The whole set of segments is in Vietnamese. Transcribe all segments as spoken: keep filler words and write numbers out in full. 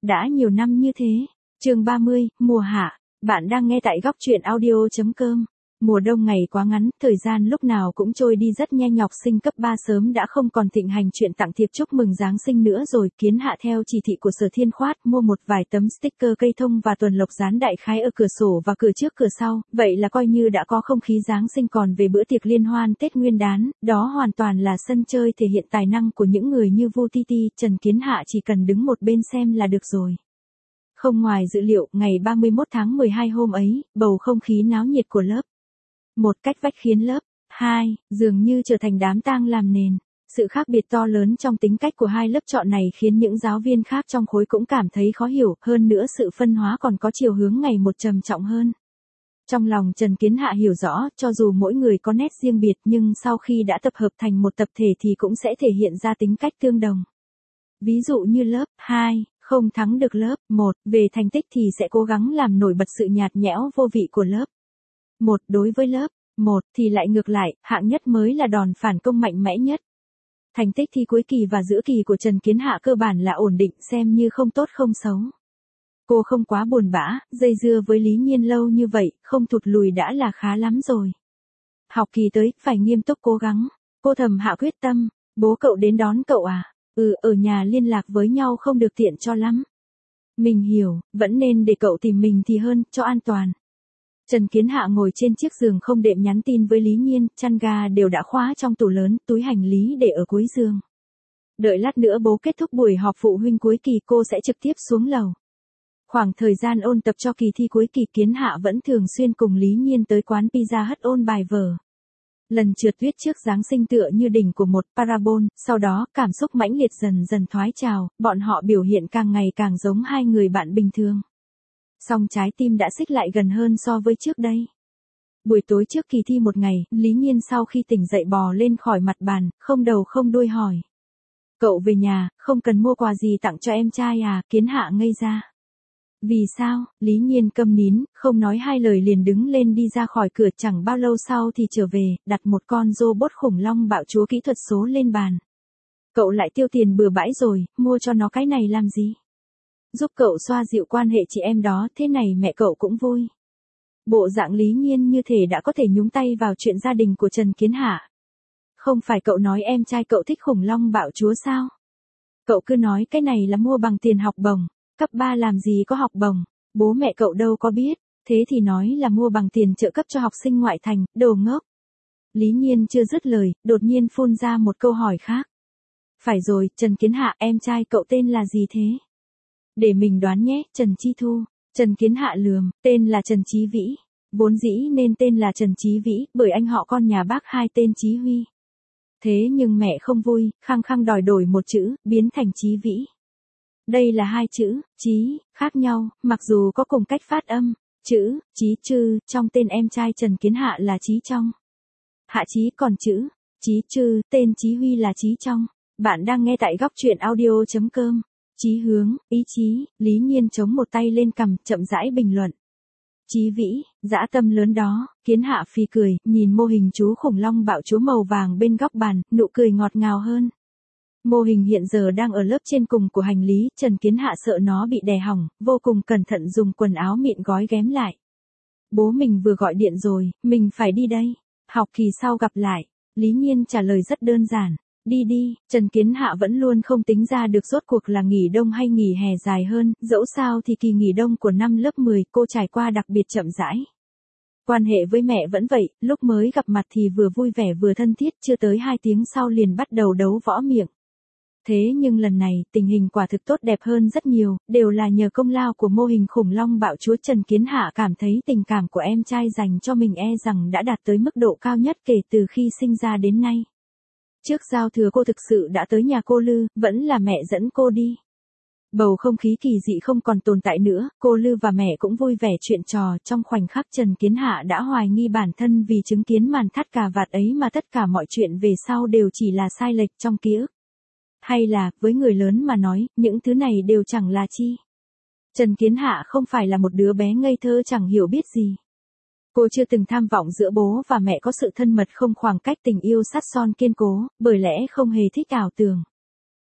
đã nhiều năm như thế. Chương ba mươi, mùa hạ. Bạn đang nghe tại góc truyện audio chấm com. Mùa đông ngày quá ngắn, thời gian lúc nào cũng trôi đi rất nhanh. Học sinh cấp ba sớm đã không còn thịnh hành chuyện tặng thiệp chúc mừng Giáng sinh nữa rồi. Kiến Hạ theo chỉ thị của Sở Thiên Khoát mua một vài tấm sticker cây thông và tuần lộc dán đại khái ở cửa sổ và cửa trước cửa sau, vậy là coi như đã có không khí Giáng sinh. Còn về bữa tiệc liên hoan Tết Nguyên đán, đó hoàn toàn là sân chơi thể hiện tài năng của những người như Vu Titi. Trần Kiến Hạ chỉ cần đứng một bên xem là được rồi. Không ngoài dự liệu, ngày ba mươi mốt tháng mười hai hôm ấy, bầu không khí náo nhiệt của lớp một cách vách khiến lớp hai dường như trở thành đám tang làm nền. Sự khác biệt to lớn trong tính cách của hai lớp chọn này khiến những giáo viên khác trong khối cũng cảm thấy khó hiểu, hơn nữa sự phân hóa còn có chiều hướng ngày một trầm trọng hơn. Trong lòng Trần Kiến Hạ hiểu rõ, cho dù mỗi người có nét riêng biệt nhưng sau khi đã tập hợp thành một tập thể thì cũng sẽ thể hiện ra tính cách tương đồng. Ví dụ như lớp hai không thắng được lớp một về thành tích thì sẽ cố gắng làm nổi bật sự nhạt nhẽo vô vị của lớp một. Đối với lớp một thì lại ngược lại, hạng nhất mới là đòn phản công mạnh mẽ nhất. Thành tích thi cuối kỳ và giữa kỳ của Trần Kiến Hạ cơ bản là ổn định, xem như không tốt không xấu. Cô không quá buồn bã, dây dưa với Lý Nhiên lâu như vậy, không thụt lùi đã là khá lắm rồi. Học kỳ tới, phải nghiêm túc cố gắng. Cô thầm hạ quyết tâm. Bố cậu đến đón cậu à? Ừ, ở nhà liên lạc với nhau không được tiện cho lắm. Mình hiểu, vẫn nên để cậu tìm mình thì hơn, cho an toàn. Trần Kiến Hạ ngồi trên chiếc giường không đệm nhắn tin với Lý Nhiên, chăn ga đều đã khóa trong tủ lớn, túi hành lý để ở cuối giường. Đợi lát nữa bố kết thúc buổi họp phụ huynh cuối kỳ cô sẽ trực tiếp xuống lầu. Khoảng thời gian ôn tập cho kỳ thi cuối kỳ, Kiến Hạ vẫn thường xuyên cùng Lý Nhiên tới quán pizza hut ôn bài vở. Lần trượt tuyết trước Giáng sinh tựa như đỉnh của một parabol, sau đó cảm xúc mãnh liệt dần dần thoái trào, bọn họ biểu hiện càng ngày càng giống hai người bạn bình thường. Song trái tim đã xích lại gần hơn so với trước đây. Buổi tối trước kỳ thi một ngày, Lý Nhiên sau khi tỉnh dậy bò lên khỏi mặt bàn, không đầu không đuôi hỏi. Cậu về nhà, không cần mua quà gì tặng cho em trai à? Kiến Hạ ngây ra. Vì sao? Lý Nhiên câm nín, không nói hai lời liền đứng lên đi ra khỏi cửa. Chẳng bao lâu sau thì trở về, đặt một con robot khủng long bạo chúa kỹ thuật số lên bàn. Cậu lại tiêu tiền bừa bãi rồi, mua cho nó cái này làm gì? Giúp cậu xoa dịu quan hệ chị em đó, thế này mẹ cậu cũng vui. Bộ dạng Lý Nhiên như thể đã có thể nhúng tay vào chuyện gia đình của Trần Kiến Hạ. Không phải cậu nói em trai cậu thích khủng long bạo chúa sao? Cậu cứ nói cái này là mua bằng tiền học bổng. Cấp ba làm gì có học bổng, bố mẹ cậu đâu có biết, thế thì nói là mua bằng tiền trợ cấp cho học sinh ngoại thành, đồ ngốc. Lý Nhiên chưa dứt lời, đột nhiên phun ra một câu hỏi khác. Phải rồi, Trần Kiến Hạ, em trai cậu tên là gì thế? Để mình đoán nhé, Trần Chi Thu. Trần Kiến Hạ lườm, tên là Trần Chí Vĩ. Vốn dĩ nên tên là Trần Chí Vĩ, bởi anh họ con nhà bác hai tên Chí Huy. Thế nhưng mẹ không vui, khăng khăng đòi đổi một chữ, biến thành Chí Vĩ. Đây là hai chữ, chí, khác nhau, mặc dù có cùng cách phát âm. Chữ, chí chư, trong tên em trai Trần Kiến Hạ là Chí Trong. Hạ Chí, còn chữ, chí chư, tên Chí Huy là Chí Trong. Bạn đang nghe tại góc truyện audio chấm com. Chí hướng, ý chí, Lý Nhiên chống một tay lên cằm, chậm rãi bình luận. Chí Vĩ, dã tâm lớn đó. Kiến Hạ phì cười, nhìn mô hình chú khủng long bạo chúa màu vàng bên góc bàn, nụ cười ngọt ngào hơn. Mô hình hiện giờ đang ở lớp trên cùng của hành lý, Trần Kiến Hạ sợ nó bị đè hỏng, vô cùng cẩn thận dùng quần áo mịn gói ghém lại. Bố mình vừa gọi điện rồi, mình phải đi đây. Học kỳ sau gặp lại. Lý Nhiên trả lời rất đơn giản. Đi đi. Trần Kiến Hạ vẫn luôn không tính ra được rốt cuộc là nghỉ đông hay nghỉ hè dài hơn, dẫu sao thì kỳ nghỉ đông của năm lớp mười cô trải qua đặc biệt chậm rãi. Quan hệ với mẹ vẫn vậy, lúc mới gặp mặt thì vừa vui vẻ vừa thân thiết, chưa tới hai tiếng sau liền bắt đầu đấu võ miệng. Thế nhưng lần này, tình hình quả thực tốt đẹp hơn rất nhiều, đều là nhờ công lao của mô hình khủng long bạo chúa. Trần Kiến Hạ cảm thấy tình cảm của em trai dành cho mình e rằng đã đạt tới mức độ cao nhất kể từ khi sinh ra đến nay. Trước giao thừa cô thực sự đã tới nhà cô Lư, vẫn là mẹ dẫn cô đi. Bầu không khí kỳ dị không còn tồn tại nữa, cô Lư và mẹ cũng vui vẻ chuyện trò. Trong khoảnh khắc Trần Kiến Hạ đã hoài nghi bản thân vì chứng kiến màn thắt cà vạt ấy mà tất cả mọi chuyện về sau đều chỉ là sai lệch trong ký ức. Hay là, với người lớn mà nói, những thứ này đều chẳng là chi. Trần Kiến Hạ không phải là một đứa bé ngây thơ chẳng hiểu biết gì. Cô chưa từng tham vọng giữa bố và mẹ có sự thân mật không khoảng cách, tình yêu sắt son kiên cố, bởi lẽ không hề thích ảo tưởng.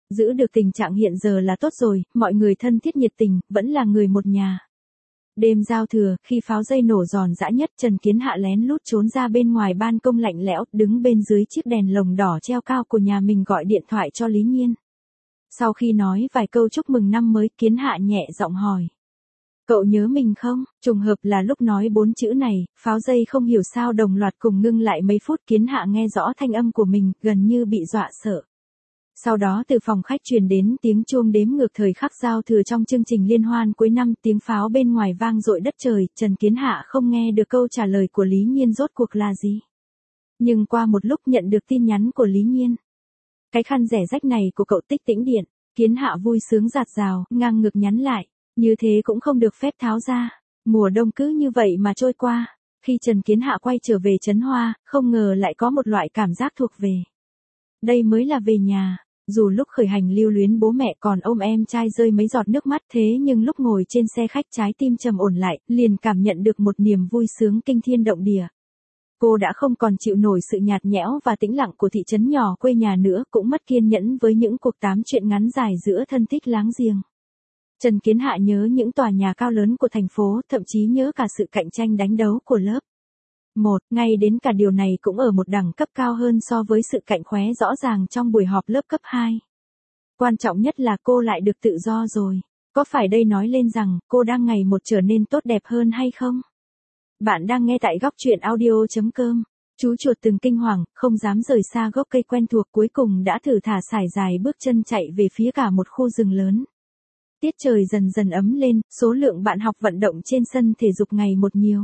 Giữ được tình trạng hiện giờ là tốt rồi, mọi người thân thiết nhiệt tình, vẫn là người một nhà. Đêm giao thừa, khi pháo dây nổ giòn giã nhất, Trần Kiến Hạ lén lút trốn ra bên ngoài ban công lạnh lẽo, đứng bên dưới chiếc đèn lồng đỏ treo cao của nhà mình gọi điện thoại cho Lý Nhiên. Sau khi nói vài câu chúc mừng năm mới, Kiến Hạ nhẹ giọng hỏi. Cậu nhớ mình không? Trùng hợp là lúc nói bốn chữ này, pháo dây không hiểu sao đồng loạt cùng ngưng lại mấy phút. Kiến Hạ nghe rõ thanh âm của mình, gần như bị dọa sợ. Sau đó từ phòng khách truyền đến tiếng chuông đếm ngược thời khắc giao thừa trong chương trình liên hoan cuối năm, tiếng pháo bên ngoài vang dội đất trời. Trần Kiến Hạ không nghe được câu trả lời của Lý Nhiên rốt cuộc là gì. Nhưng qua một lúc nhận được tin nhắn của Lý Nhiên. Cái khăn rẻ rách này của cậu tích tĩnh điện. Kiến Hạ vui sướng rạt rào, ngang ngực nhắn lại. Như thế cũng không được phép tháo ra. Mùa đông cứ như vậy mà trôi qua. Khi Trần Kiến Hạ quay trở về Trấn Hoa, không ngờ lại có một loại cảm giác thuộc về. Đây mới là về nhà. Dù lúc khởi hành lưu luyến bố mẹ còn ôm em trai rơi mấy giọt nước mắt, thế nhưng lúc ngồi trên xe khách trái tim trầm ổn lại, liền cảm nhận được một niềm vui sướng kinh thiên động địa. Cô đã không còn chịu nổi sự nhạt nhẽo và tĩnh lặng của thị trấn nhỏ quê nhà nữa, cũng mất kiên nhẫn với những cuộc tám chuyện ngắn dài giữa thân thích láng giềng. Trần Kiến Hạ nhớ những tòa nhà cao lớn của thành phố, thậm chí nhớ cả sự cạnh tranh đánh đấu của lớp một, ngay đến cả điều này cũng ở một đẳng cấp cao hơn so với sự cạnh khóe rõ ràng trong buổi họp lớp cấp hai. Quan trọng nhất là cô lại được tự do rồi. Có phải đây nói lên rằng cô đang ngày một trở nên tốt đẹp hơn hay không? Bạn đang nghe tại góc truyện audio chấm com. Chú chuột từng kinh hoàng, không dám rời xa gốc cây quen thuộc, cuối cùng đã thử thả sải dài bước chân chạy về phía cả một khu rừng lớn. Tiết trời dần dần ấm lên, số lượng bạn học vận động trên sân thể dục ngày một nhiều.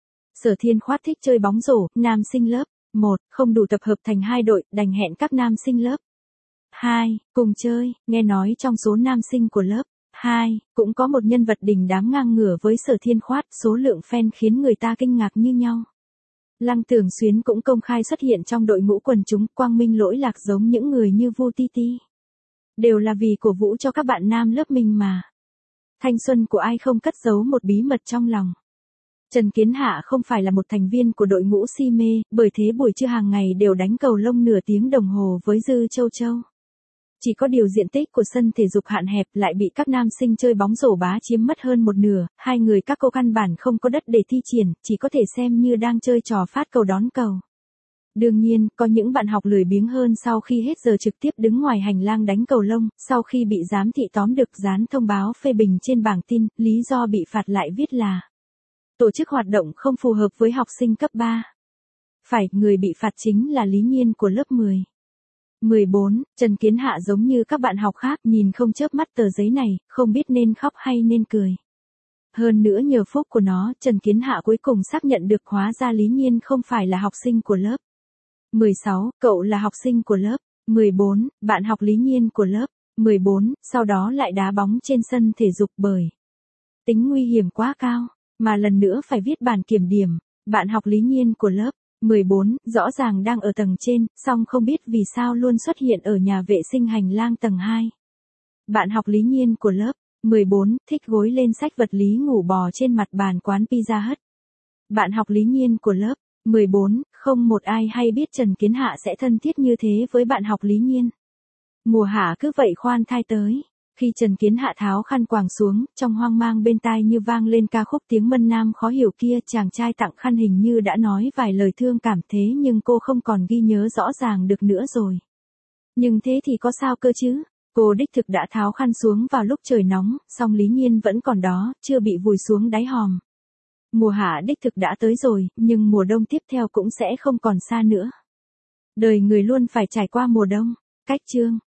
Sở Thiên Khoát thích chơi bóng rổ, nam sinh lớp một, không đủ tập hợp thành hai đội, đành hẹn các nam sinh lớp hai, cùng chơi. Nghe nói trong số nam sinh của lớp hai, cũng có một nhân vật đình đám ngang ngửa với Sở Thiên Khoát, số lượng fan khiến người ta kinh ngạc như nhau. Lăng Tưởng Xuyến cũng công khai xuất hiện trong đội ngũ quần chúng, quang minh lỗi lạc giống những người như Vu Ti Ti. Đều là vì cổ vũ cho các bạn nam lớp mình mà. Thanh xuân của ai không cất giấu một bí mật trong lòng. Trần Kiến Hạ không phải là một thành viên của đội ngũ si mê, bởi thế buổi trưa hàng ngày đều đánh cầu lông nửa tiếng đồng hồ với Dư Châu Châu. Chỉ có điều diện tích của sân thể dục hạn hẹp, lại bị các nam sinh chơi bóng rổ bá chiếm mất hơn một nửa, hai người các cô căn bản không có đất để thi triển, chỉ có thể xem như đang chơi trò phát cầu đón cầu. Đương nhiên, có những bạn học lười biếng hơn sau khi hết giờ trực tiếp đứng ngoài hành lang đánh cầu lông, sau khi bị giám thị tóm được dán thông báo phê bình trên bảng tin, lý do bị phạt lại viết là tổ chức hoạt động không phù hợp với học sinh cấp ba. Phải, người bị phạt chính là Lý Nhiên của lớp mười. mười bốn, Trần Kiến Hạ giống như các bạn học khác, nhìn không chớp mắt tờ giấy này, không biết nên khóc hay nên cười. Hơn nữa nhờ phúc của nó, Trần Kiến Hạ cuối cùng xác nhận được hóa ra Lý Nhiên không phải là học sinh của lớp mười sáu, cậu là học sinh của lớp mười bốn, bạn học Lý Nhiên của lớp mười bốn, sau đó lại đá bóng trên sân thể dục bởi tính nguy hiểm quá cao, mà lần nữa phải viết bản kiểm điểm. Bạn học Lý Nhiên của lớp mười bốn, rõ ràng đang ở tầng trên, song không biết vì sao luôn xuất hiện ở nhà vệ sinh hành lang tầng hai. Bạn học Lý Nhiên của lớp mười bốn, thích gối lên sách vật lý ngủ bò trên mặt bàn quán Pizza Hut. Bạn học Lý Nhiên của lớp mười bốn, không một ai hay biết Trần Kiến Hạ sẽ thân thiết như thế với bạn học Lý Nhiên. Mùa hạ cứ vậy khoan thai tới. Khi Trần Kiến Hạ tháo khăn quàng xuống, trong hoang mang bên tai như vang lên ca khúc tiếng Mân Nam khó hiểu kia, chàng trai tặng khăn hình như đã nói vài lời thương cảm, thế nhưng cô không còn ghi nhớ rõ ràng được nữa rồi. Nhưng thế thì có sao cơ chứ? Cô đích thực đã tháo khăn xuống vào lúc trời nóng, song Lý Nhiên vẫn còn đó, chưa bị vùi xuống đáy hòm. Mùa hạ đích thực đã tới rồi, nhưng mùa đông tiếp theo cũng sẽ không còn xa nữa. Đời người luôn phải trải qua mùa đông. Cách chương